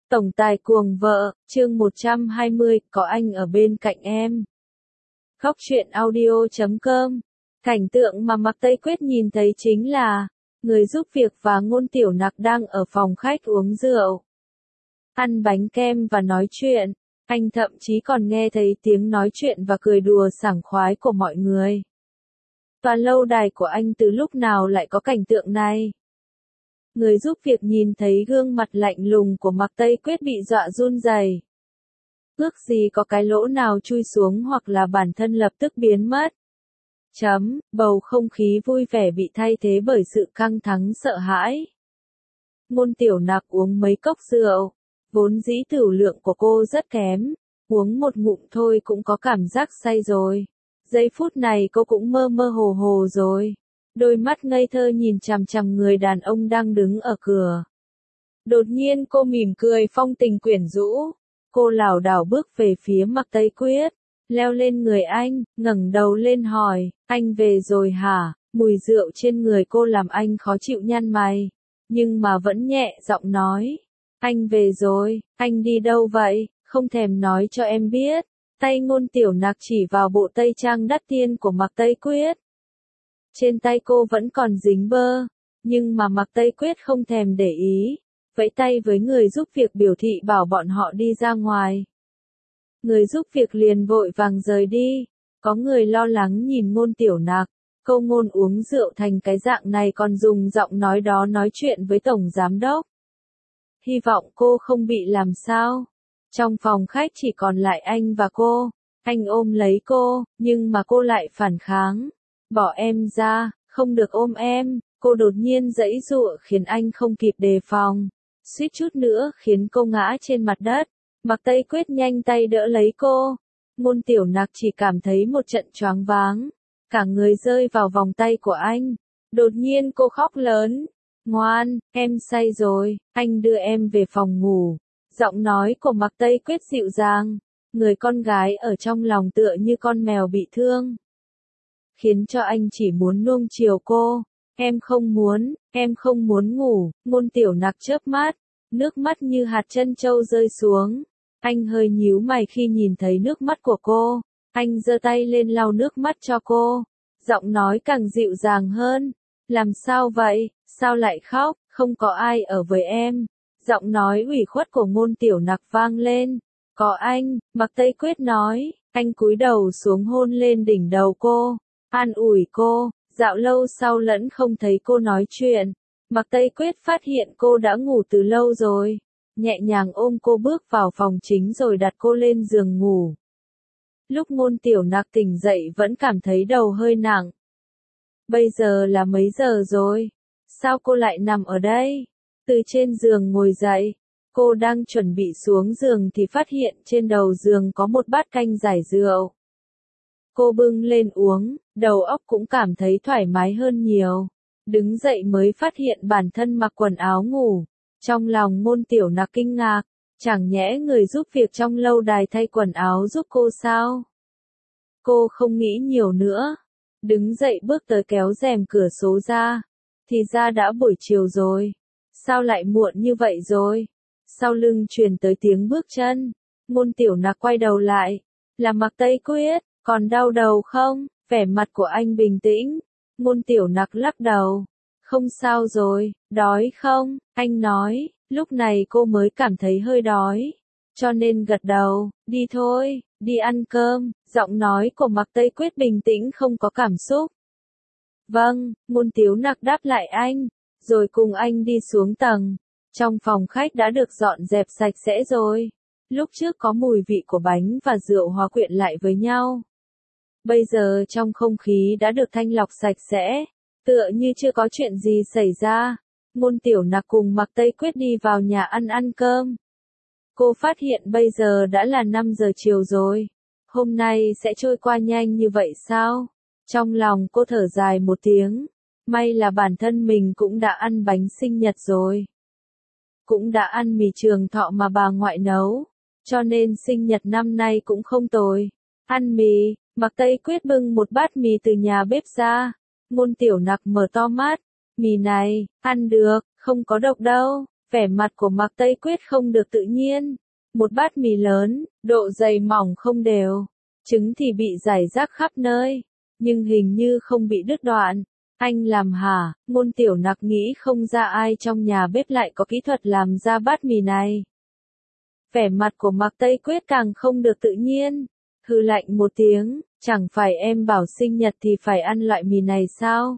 Tổng tài cuồng vợ, chương 120, có anh ở bên cạnh em. Khóc chuyện audio.com. Cảnh tượng mà Mạc Tây Quyết nhìn thấy chính là người giúp việc và Ngôn Tiểu Nặc đang ở phòng khách uống rượu, ăn bánh kem và nói chuyện. Anh thậm chí còn nghe thấy tiếng nói chuyện và cười đùa sảng khoái của mọi người. Tòa lâu đài của anh từ lúc nào lại có cảnh tượng này? Người giúp việc nhìn thấy gương mặt lạnh lùng của Mạc Tây Quyết bị dọa run rẩy. Ước gì có cái lỗ nào chui xuống hoặc là bản thân lập tức biến mất. Bầu không khí vui vẻ bị thay thế bởi sự căng thẳng sợ hãi. Ngôn Tiểu Nặc uống mấy cốc rượu, vốn dĩ tửu lượng của cô rất kém, uống một ngụm thôi cũng có cảm giác say rồi. Giây phút này cô cũng mơ mơ hồ hồ rồi. Đôi mắt ngây thơ nhìn chằm chằm người đàn ông đang đứng ở cửa. Đột nhiên cô mỉm cười phong tình quyến rũ. Cô lảo đảo bước về phía Mạc Tây Quyết, leo lên người anh, ngẩng đầu lên hỏi, anh về rồi hả? Mùi rượu trên người cô làm anh khó chịu nhăn mày, nhưng mà vẫn nhẹ giọng nói, anh về rồi, anh đi đâu vậy? Không thèm nói cho em biết. Tay Ngôn Tiểu Nặc chỉ vào bộ tây trang đắt tiền của Mạc Tây Quyết. Trên tay cô vẫn còn dính bơ, nhưng mà Mạc Tây Quyết không thèm để ý, vẫy tay với người giúp việc biểu thị bảo bọn họ đi ra ngoài. Người giúp việc liền vội vàng rời đi. Có người lo lắng nhìn Ngôn Tiểu Nặc, câu Ngôn uống rượu thành cái dạng này còn dùng giọng nói đó nói chuyện với tổng giám đốc. Hy vọng cô không bị làm sao. Trong phòng khách chỉ còn lại anh và cô. Anh ôm lấy cô, nhưng mà cô lại phản kháng. Bỏ em ra, không được ôm em. Cô đột nhiên giãy giụa khiến anh không kịp đề phòng, suýt chút nữa khiến cô ngã trên mặt đất. Mạc Tây Quyết nhanh tay đỡ lấy cô. Ngôn Tiểu Nặc chỉ cảm thấy một trận choáng váng, cả người rơi vào vòng tay của anh. Đột nhiên cô khóc lớn, ngoan, em say rồi, anh đưa em về phòng ngủ. Giọng nói của Mạc Tây Quyết dịu dàng, người con gái ở trong lòng tựa như con mèo bị thương, khiến cho anh chỉ muốn nuông chiều cô. Em không muốn ngủ. Ngôn Tiểu Nặc chớp mắt, nước mắt như hạt trân châu rơi xuống. Anh hơi nhíu mày khi nhìn thấy nước mắt của cô. Anh giơ tay lên lau nước mắt cho cô. Giọng nói càng dịu dàng hơn. Làm sao vậy? Sao lại khóc? Không có ai ở với em. Giọng nói ủy khuất của Ngôn Tiểu Nặc vang lên. Có anh, Mạc Tây Quyết nói. Anh cúi đầu xuống hôn lên đỉnh đầu cô, an ủi cô. Dạo lâu sau lẫn không thấy cô nói chuyện, Mạc Tây Quyết phát hiện cô đã ngủ từ lâu rồi. Nhẹ nhàng ôm cô bước vào phòng chính rồi đặt cô lên giường ngủ. Lúc Ngôn Tiểu Nặc tỉnh dậy vẫn cảm thấy đầu hơi nặng. Bây giờ là mấy giờ rồi? Sao cô lại nằm ở đây? Từ trên giường ngồi dậy, cô đang chuẩn bị xuống giường thì phát hiện trên đầu giường có một bát canh giải rượu. Cô bưng lên uống, đầu óc cũng cảm thấy thoải mái hơn nhiều. Đứng dậy mới phát hiện bản thân mặc quần áo ngủ. Trong lòng Ngôn Tiểu Nặc kinh ngạc, chẳng nhẽ người giúp việc trong lâu đài thay quần áo giúp cô sao? Cô không nghĩ nhiều nữa, đứng dậy bước tới kéo rèm cửa sổ ra. Thì ra đã buổi chiều rồi. Sao lại muộn như vậy rồi? Sau lưng truyền tới tiếng bước chân. Ngôn Tiểu Nặc quay đầu lại, là Mạc Tây Quyết. Còn đau đầu không? Vẻ mặt của anh bình tĩnh. Ngôn Tiểu Nặc lắc đầu. Không sao rồi, đói không? Anh nói. Lúc này cô mới cảm thấy hơi đói, cho nên gật đầu. Đi thôi, đi ăn cơm. Giọng nói của Mạc Tây Quyết bình tĩnh không có cảm xúc. Vâng, Ngôn Tiểu Nặc đáp lại anh, rồi cùng anh đi xuống tầng. Trong phòng khách đã được dọn dẹp sạch sẽ rồi. Lúc trước có mùi vị của bánh và rượu hòa quyện lại với nhau. Bây giờ trong không khí đã được thanh lọc sạch sẽ, tựa như chưa có chuyện gì xảy ra. Ngôn Tiểu Nặc cùng Mạc Tây Quyết đi vào nhà ăn cơm. Cô phát hiện bây giờ đã là 5 giờ chiều rồi. Hôm nay sẽ trôi qua nhanh như vậy sao? Trong lòng cô thở dài một tiếng. May là bản thân mình cũng đã ăn bánh sinh nhật rồi. Cũng đã ăn mì Trường Thọ mà bà ngoại nấu. Cho nên sinh nhật năm nay cũng không tồi. Ăn mì. Mạc Tây Quyết bưng một bát mì từ nhà bếp ra. Ngôn Tiểu Nặc mở to mắt. Mì này, ăn được, không có độc đâu. Vẻ mặt của Mạc Tây Quyết không được tự nhiên. Một bát mì lớn, độ dày mỏng không đều. Trứng thì bị rải rác khắp nơi. Nhưng hình như không bị đứt đoạn. Anh làm hả? Ngôn Tiểu Nặc nghĩ không ra ai trong nhà bếp lại có kỹ thuật làm ra bát mì này. Vẻ mặt của Mạc Tây Quyết càng không được tự nhiên. Hừ lạnh một tiếng, chẳng phải em bảo sinh nhật thì phải ăn loại mì này sao?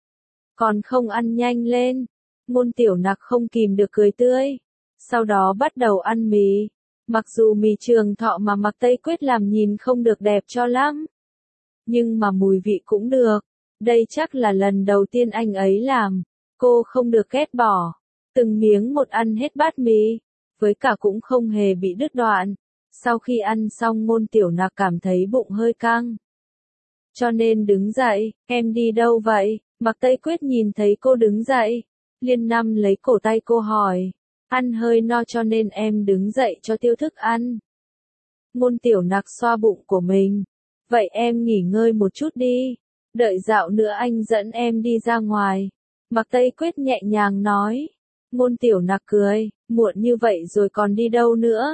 Còn không ăn nhanh lên. Ngôn Tiểu Nặc không kìm được cười tươi. Sau đó bắt đầu ăn mì. Mặc dù mì Trường Thọ mà Mạc Tây Quyết làm nhìn không được đẹp cho lắm. Nhưng mà mùi vị cũng được. Đây chắc là lần đầu tiên anh ấy làm. Cô không được ghét bỏ. Từng miếng một ăn hết bát mì. Với cả cũng không hề bị đứt đoạn. Sau khi ăn xong Ngôn Tiểu Nặc cảm thấy bụng hơi căng. Cho nên đứng dậy, em đi đâu vậy? Mạc Tây Quyết nhìn thấy cô đứng dậy. Liên nắm lấy cổ tay cô hỏi. Ăn hơi no cho nên em đứng dậy cho tiêu thức ăn. Ngôn Tiểu Nặc xoa bụng của mình. Vậy em nghỉ ngơi một chút đi. Đợi dạo nữa anh dẫn em đi ra ngoài. Mạc Tây Quyết nhẹ nhàng nói. Ngôn Tiểu Nặc cười. Muộn như vậy rồi còn đi đâu nữa?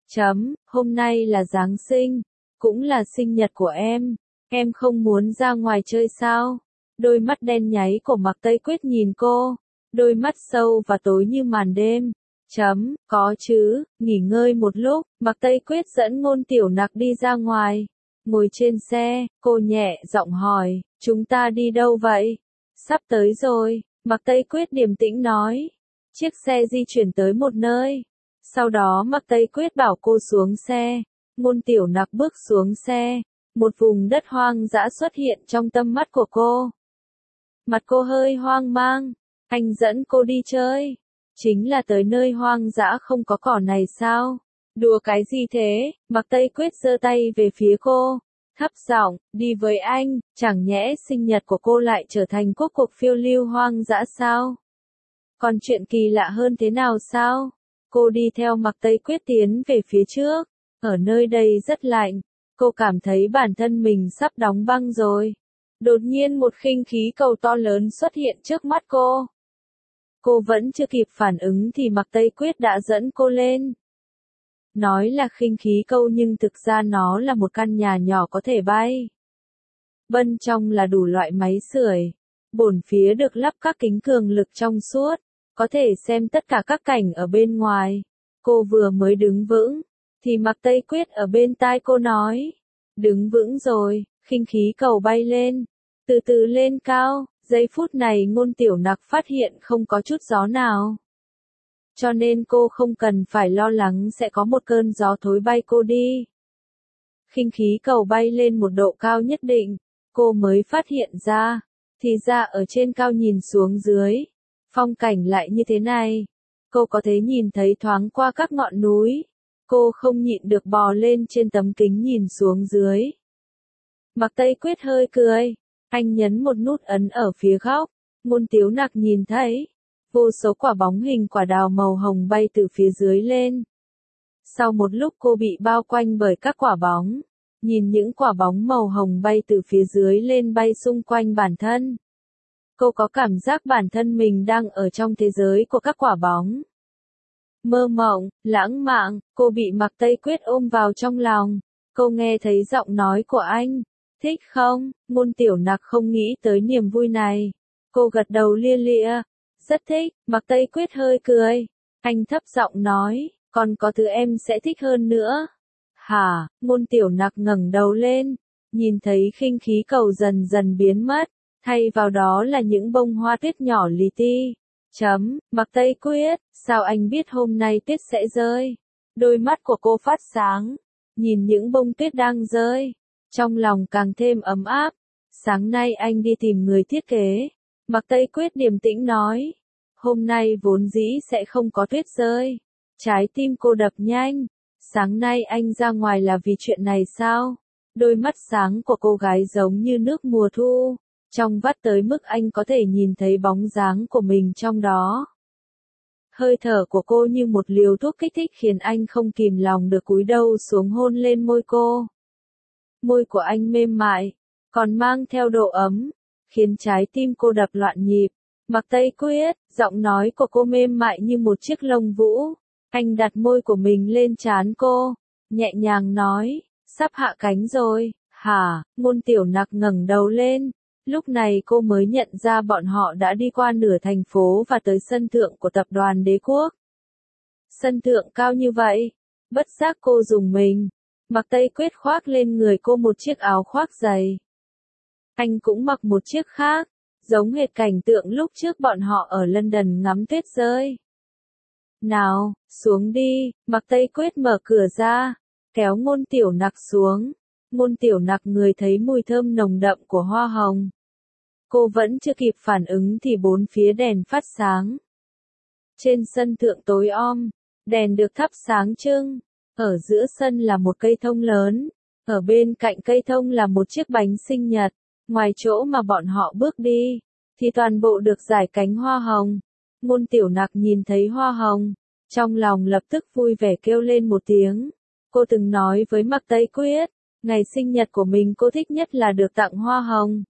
Hôm nay là Giáng sinh. Cũng là sinh nhật của em. Em không muốn ra ngoài chơi sao? Đôi mắt đen nháy của Mạc Tây Quyết nhìn cô. Đôi mắt sâu và tối như màn đêm. Có chứ, nghỉ ngơi một lúc. Mạc Tây Quyết dẫn Ngôn Tiểu Nặc đi ra ngoài. Ngồi trên xe, cô nhẹ giọng hỏi, chúng ta đi đâu vậy? Sắp tới rồi, Mạc Tây Quyết điềm tĩnh nói. Chiếc xe di chuyển tới một nơi. Sau đó Mạc Tây Quyết bảo cô xuống xe. Ngôn Tiểu Nặc bước xuống xe. Một vùng đất hoang dã xuất hiện trong tầm mắt của cô. Mặt cô hơi hoang mang. Anh dẫn cô đi chơi. Chính là tới nơi hoang dã không có cỏ này sao? Đùa cái gì thế? Mạc Tây Quyết giơ tay về phía cô. Thấp giọng, đi với anh, chẳng nhẽ sinh nhật của cô lại trở thành cuộc phiêu lưu hoang dã sao? Còn chuyện kỳ lạ hơn thế nào sao? Cô đi theo Mạc Tây Quyết tiến về phía trước. Ở nơi đây rất lạnh. Cô cảm thấy bản thân mình sắp đóng băng rồi. Đột nhiên một khinh khí cầu to lớn xuất hiện trước mắt cô. Cô vẫn chưa kịp phản ứng thì Mạc Tây Quyết đã dẫn cô lên. Nói là khinh khí cầu nhưng thực ra nó là một căn nhà nhỏ có thể bay. Bên trong là đủ loại máy sưởi. Bồn phía được lắp các kính cường lực trong suốt. Có thể xem tất cả các cảnh ở bên ngoài. Cô vừa mới đứng vững. Thì Mạc Tây Quyết ở bên tai cô nói. Đứng vững rồi, khinh khí cầu bay lên. Từ từ lên cao. Giây phút này Ngôn Tiểu Nặc phát hiện không có chút gió nào. Cho nên cô không cần phải lo lắng sẽ có một cơn gió thối bay cô đi. Khinh khí cầu bay lên một độ cao nhất định, cô mới phát hiện ra, thì ra ở trên cao nhìn xuống dưới, phong cảnh lại như thế này. Cô có thể nhìn thấy thoáng qua các ngọn núi. Cô không nhịn được bò lên trên tấm kính nhìn xuống dưới. Mạc Tây Quyết hơi cười. Anh nhấn một nút ấn ở phía góc. Ngôn Tiểu Nặc nhìn thấy. Vô số quả bóng hình quả đào màu hồng bay từ phía dưới lên. Sau một lúc cô bị bao quanh bởi các quả bóng. Nhìn những quả bóng màu hồng bay từ phía dưới lên bay xung quanh bản thân. Cô có cảm giác bản thân mình đang ở trong thế giới của các quả bóng. Mơ mộng, lãng mạn, cô bị Mạc Tây Quyết ôm vào trong lòng. Cô nghe thấy giọng nói của anh. Thích không? Ngôn Tiểu Nặc không nghĩ tới niềm vui này. Cô gật đầu lia lịa. Rất thích. Mạc Tây Quyết hơi cười. Anh thấp giọng nói, còn có thứ em sẽ thích hơn nữa. Hả? Ngôn Tiểu Nặc ngẩng đầu lên. Nhìn thấy khinh khí cầu dần dần biến mất. Thay vào đó là những bông hoa tuyết nhỏ li ti. Mạc Tây Quyết, sao anh biết hôm nay tuyết sẽ rơi? Đôi mắt của cô phát sáng. Nhìn những bông tuyết đang rơi. Trong lòng càng thêm ấm áp. Sáng nay anh đi tìm người thiết kế. Mạc Tây Quyết điềm tĩnh nói. Hôm nay vốn dĩ sẽ không có tuyết rơi. Trái tim cô đập nhanh. Sáng nay anh ra ngoài là vì chuyện này sao? Đôi mắt sáng của cô gái giống như nước mùa thu. Trong vắt tới mức anh có thể nhìn thấy bóng dáng của mình trong đó. Hơi thở của cô như một liều thuốc kích thích khiến anh không kìm lòng được cúi đầu xuống hôn lên môi cô. Môi của anh mềm mại, còn mang theo độ ấm, khiến trái tim cô đập loạn nhịp. Mạc Tây Quyết, giọng nói của cô mềm mại như một chiếc lông vũ. Anh đặt môi của mình lên trán cô, nhẹ nhàng nói, sắp hạ cánh rồi, hả? Ngôn Tiểu Nặc ngẩng đầu lên. Lúc này cô mới nhận ra bọn họ đã đi qua nửa thành phố và tới sân thượng của tập đoàn Đế Quốc. Sân thượng cao như vậy, bất giác cô rùng mình. Mạc Tây Quyết khoác lên người cô một chiếc áo khoác dày. Anh cũng mặc một chiếc khác, giống hệt cảnh tượng lúc trước bọn họ ở London ngắm tuyết rơi. Nào, xuống đi, Mạc Tây Quyết mở cửa ra, kéo Ngôn Tiểu Nặc xuống. Ngôn Tiểu Nặc người thấy mùi thơm nồng đậm của hoa hồng. Cô vẫn chưa kịp phản ứng thì bốn phía đèn phát sáng. Trên sân thượng tối om, đèn được thắp sáng trưng. Ở giữa sân là một cây thông lớn. Ở bên cạnh cây thông là một chiếc bánh sinh nhật. Ngoài chỗ mà bọn họ bước đi, thì toàn bộ được rải cánh hoa hồng. Ngôn Tiểu Nặc nhìn thấy hoa hồng, trong lòng lập tức vui vẻ kêu lên một tiếng. Cô từng nói với Mạc Tây Quyết, ngày sinh nhật của mình cô thích nhất là được tặng hoa hồng.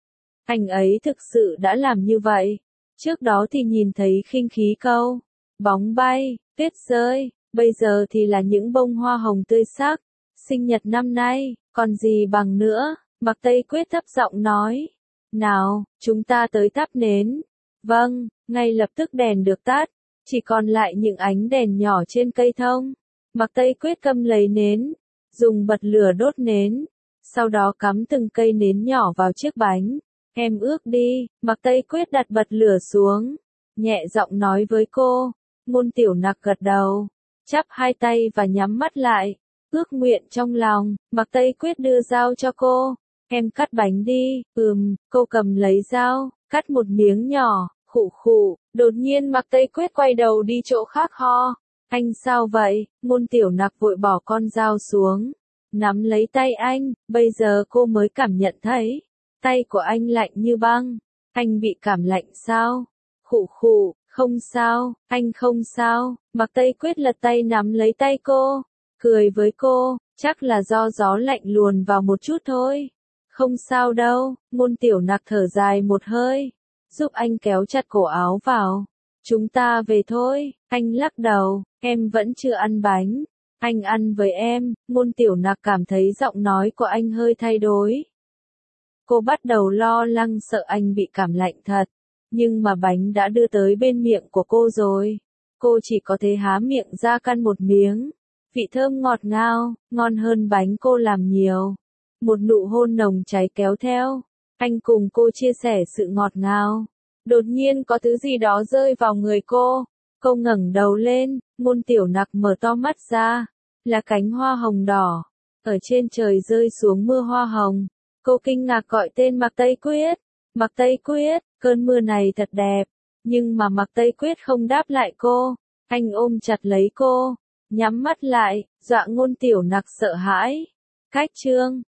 Anh ấy thực sự đã làm như vậy. Trước đó thì nhìn thấy khinh khí cầu, bóng bay, tuyết rơi, bây giờ thì là những bông hoa hồng tươi sắc. Sinh nhật năm nay, còn gì bằng nữa, Mạc Tây Quyết thấp giọng nói. Nào, chúng ta tới thắp nến. Vâng, ngay lập tức đèn được tắt, chỉ còn lại những ánh đèn nhỏ trên cây thông. Mạc Tây Quyết cầm lấy nến, dùng bật lửa đốt nến, sau đó cắm từng cây nến nhỏ vào chiếc bánh. Em ước đi, Mạc Tây Quyết đặt bật lửa xuống, nhẹ giọng nói với cô. Ngôn Tiểu Nặc gật đầu, chắp hai tay và nhắm mắt lại, ước nguyện trong lòng. Mạc Tây Quyết đưa dao cho cô. Em cắt bánh đi. Cô cầm lấy dao, cắt một miếng nhỏ, khụ khụ. Đột nhiên Mạc Tây Quyết quay đầu đi chỗ khác ho. Anh sao vậy? Ngôn Tiểu Nặc vội bỏ con dao xuống, nắm lấy tay anh. Bây giờ cô mới cảm nhận thấy, tay của anh lạnh như băng. Anh bị cảm lạnh sao? Khụ khụ, không sao, anh không sao. Mạc Tây Quyết lật tay nắm lấy tay cô, cười với cô, chắc là do gió lạnh luồn vào một chút thôi. Không sao đâu. Ngôn Tiểu Nặc thở dài một hơi, giúp anh kéo chặt cổ áo vào. Chúng ta về thôi. Anh lắc đầu, em vẫn chưa ăn bánh. Anh ăn với em. Ngôn Tiểu Nặc cảm thấy giọng nói của anh hơi thay đổi. Cô bắt đầu lo lắng sợ anh bị cảm lạnh thật. Nhưng mà bánh đã đưa tới bên miệng của cô rồi. Cô chỉ có thể há miệng ra căn một miếng. Vị thơm ngọt ngào, ngon hơn bánh cô làm nhiều. Một nụ hôn nồng cháy kéo theo. Anh cùng cô chia sẻ sự ngọt ngào. Đột nhiên có thứ gì đó rơi vào người cô. Cô ngẩng đầu lên, Ngôn Tiểu Nặc mở to mắt ra. Là cánh hoa hồng đỏ. Ở trên trời rơi xuống mưa hoa hồng. Cô kinh ngạc gọi tên Mạc Tây Quyết. Mạc Tây Quyết, cơn mưa này thật đẹp. Nhưng mà Mạc Tây Quyết không đáp lại cô. Anh ôm chặt lấy cô, nhắm mắt lại, dọa Ngôn Tiểu Nặc sợ hãi. Cách chương